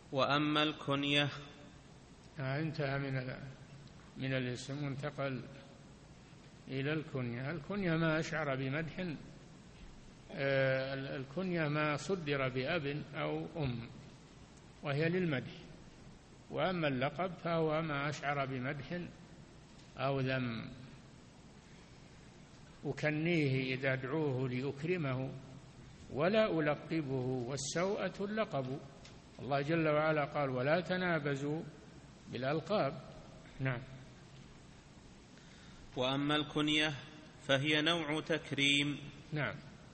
وأما الكنية انتهى من الاسم وانتقل إلى الكنية. الكنية ما أشعر بمدح، الكنية ما صدر بأب أو أم وهي للمدح، وأما اللقب فهو ما أشعر بمدح أو ذم. أكنيه إذا أدعوه لأكرمه ولا ألقبه والسوءة اللقب. الله جل وعلا قال ولا تنابزوا بالألقاب. نعم. وأما الكنية فهي نوع تكريم. نعم،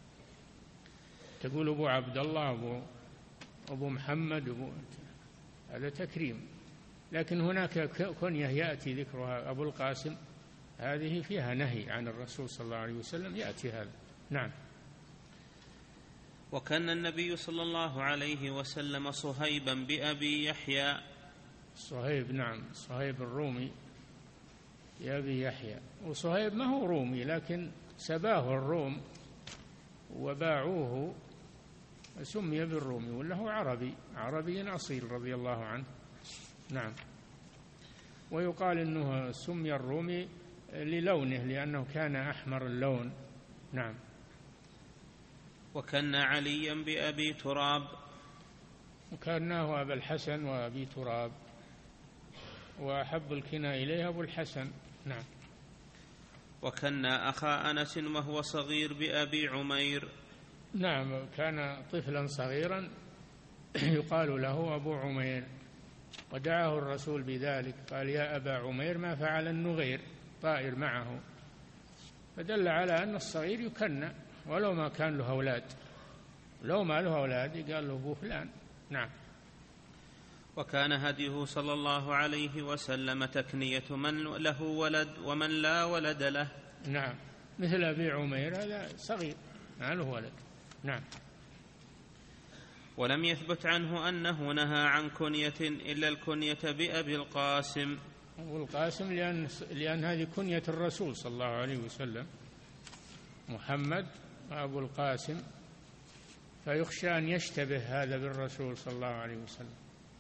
تقول أبو عبد الله، أبو محمد، هذا تكريم. لكن هناك كنية يأتي ذكرها أبو القاسم، هذه فيها نهي عن الرسول صلى الله عليه وسلم، يأتي هذا. نعم. وكان النبي صلى الله عليه وسلم صهيبا بأبي يحيى. صهيب، نعم، صهيب الرومي بأبي يحيى. وصهيب ما هو رومي، لكن سباه الروم وباعوه سمي بالرومي، ولا هو عربي أصيل رضي الله عنه. نعم. ويقال أنه سمي الرومي للونه، لأنه كان أحمر اللون. نعم. وكان عليا بأبي تراب. وكانه أبا الحسن وأبي تراب، وأحب الكنى إليه أبو الحسن. نعم. وكان أخا أنس وهو صغير بأبي عمير. نعم، كان طفلا صغيرا يقال له أبو عمير، ودعاه الرسول بذلك، قال يا أبا عمير ما فعل النغير طائر معه، فدل على أن الصغير يكنى ولو ما كان له أولاد، لو ما له أولاد قال له أبو فلان. نعم. وكان هديه صلى الله عليه وسلم تكنية من له ولد ومن لا ولد له. نعم، مثل أبي عمير هذا صغير ما له ولد. نعم. ولم يثبت عنه أنه نهى عن كنية إلا الكنية بأبي القاسم. أبو القاسم لأن هذه كنية الرسول صلى الله عليه وسلم، محمد وأبو القاسم، فيخشى أن يشتبه هذا بالرسول صلى الله عليه وسلم.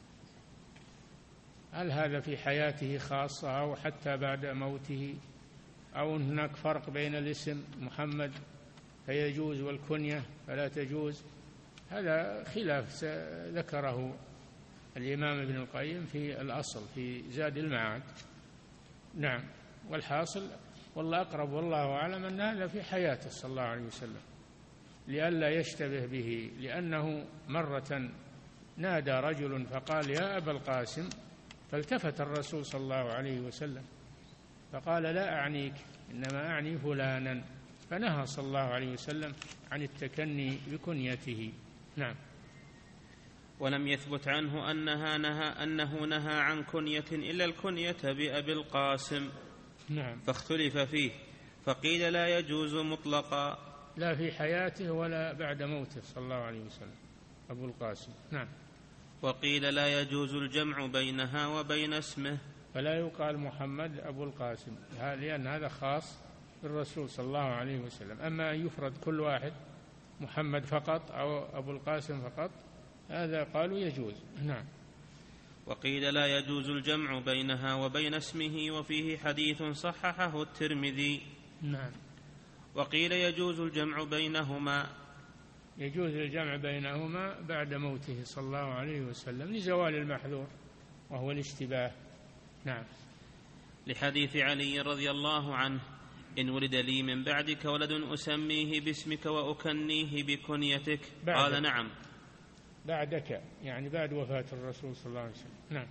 هل هذا في حياته خاصة أو حتى بعد موته، أو هناك فرق بين الاسم محمد فيجوز والكنية فلا تجوز؟ هذا خلاف ذكره الإمام ابن القيم في الأصل في زاد المعاد. نعم. والحاصل والله أقرب والله أعلم أن هذا في حياته صلى الله عليه وسلم، لئلا يشتبه به، لأنه مرة نادى رجل فقال يا أبا القاسم، فالتفت الرسول صلى الله عليه وسلم فقال لا أعنيك إنما أعني فلانا، فنهى صلى الله عليه وسلم عن التكني بكنيته. نعم. ولم يثبت عنه أنه نهى عن كنية إلا الكنية بأبي القاسم. نعم. فاختلف فيه، فقيل لا يجوز مطلقا، لا في حياته ولا بعد موته صلى الله عليه وسلم أبو القاسم. نعم. وقيل لا يجوز الجمع بينها وبين اسمه، فلا يقال محمد أبو القاسم، لأن هذا خاص بالرسول صلى الله عليه وسلم. أما أن يفرد كل واحد محمد فقط أو أبو القاسم فقط، هذا قالوا يجوز. نعم. وقيل لا يجوز الجمع بينها وبين اسمه، وفيه حديث صححه الترمذي. نعم. وقيل يجوز الجمع بينهما، يجوز الجمع بينهما بعد موته صلى الله عليه وسلم لزوال المحذور وهو الاشتباه. نعم. لحديث علي رضي الله عنه إن ولد لي من بعدك ولد أسميه باسمك وأكنيه بكنيتك، قال نعم. بعدك يعني بعد وفاة الرسول صلى الله عليه وسلم. نعم.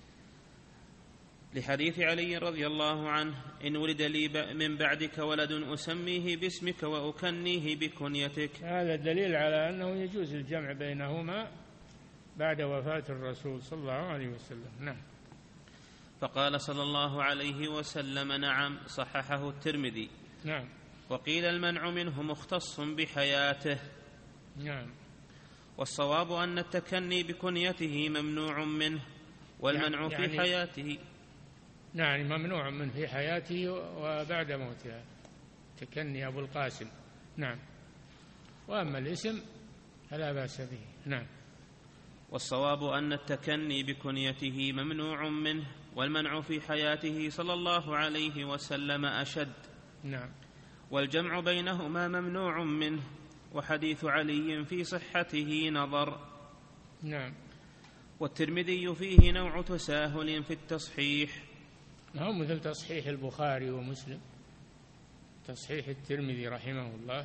لحديث علي رضي الله عنه إن ولد لي من بعدك ولد أسميه باسمك وأكنيه بكنيتك. هذا دليل على أنه يجوز الجمع بينهما بعد وفاة الرسول صلى الله عليه وسلم. نعم. فقال صلى الله عليه وسلم نعم، صححه الترمذي. نعم. وقيل المنع منه مختص بحياته. نعم. والصواب أن التكني بكنيته ممنوع منه، والمنع يعني في حياته. نعم، ممنوع منه في حياته وبعد موته، تكني أبو القاسم. نعم. وأما الاسم فلا بأس به. نعم. والصواب أن التكني بكنيته ممنوع منه، والمنع في حياته صلى الله عليه وسلم أشد. نعم. والجمع بينهما ممنوع منه، وحديث علي في صحته نظر. نعم. والترمذي فيه نوع تساهل في التصحيح، هو مثل تصحيح البخاري ومسلم. تصحيح الترمذي رحمه الله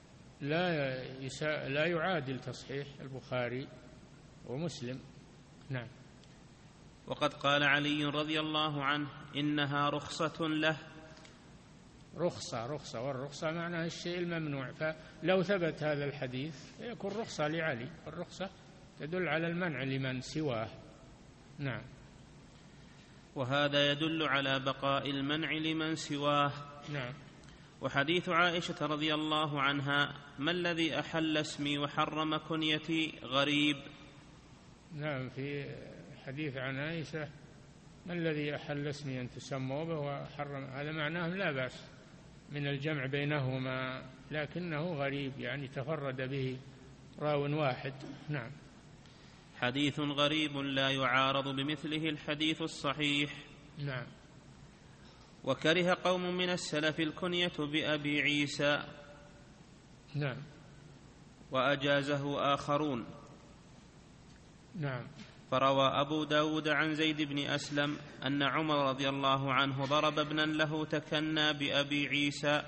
لا يعادل تصحيح البخاري ومسلم. نعم. وقد قال علي رضي الله عنه إنها رخصة له. رخصة، والرخصة معناها الشيء الممنوع، فلو ثبت هذا الحديث يكون رخصة لعلي، الرخصة تدل على المنع لمن سواه. نعم. وهذا يدل على بقاء المنع لمن سواه. نعم. وحديث عائشة رضي الله عنها ما الذي أحل اسمي وحرم كنيتي غريب. نعم. في حديث عن عائشة ما الذي أحل اسمي أن تسموا به وحرم، هذا معناه لا بأس من الجمع بينهما، لكنه غريب يعني تفرد به راو واحد. نعم. حديث غريب لا يعارض بمثله الحديث الصحيح. نعم. وكره قوم من السلف الكنية بأبي عيسى. نعم. وأجازه آخرون. نعم. فروى أبو داود عن زيد بن أسلم أن عمر رضي الله عنه ضرب ابنا له تكنى بأبي عيسى.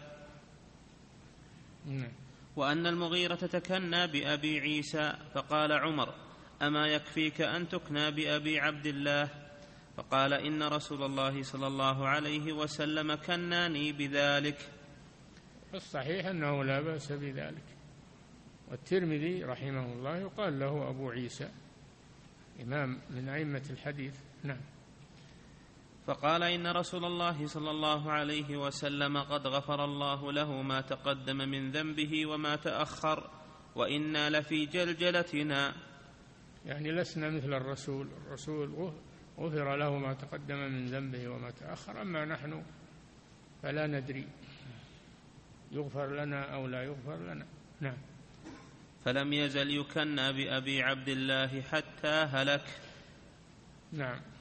نعم. وأن المغيرة تكنى بأبي عيسى، فقال عمر أما يكفيك أن تكنى بأبي عبد الله؟ فقال إن رسول الله صلى الله عليه وسلم كناني بذلك. الصحيح أنه لا بأس بذلك. والترمذي رحمه الله يقال له أبو عيسى، إمام من أئمة الحديث. نعم. فقال إن رسول الله صلى الله عليه وسلم قد غفر الله له ما تقدم من ذنبه وما تأخر، وإنا لفي جلجلتنا، يعني لسنا مثل الرسول غفر له ما تقدم من ذنبه وما تأخر، أما نحن فلا ندري يغفر لنا أو لا يغفر لنا. نعم. فلم يزل يكنى بأبي عبد الله حتى هلك. نعم.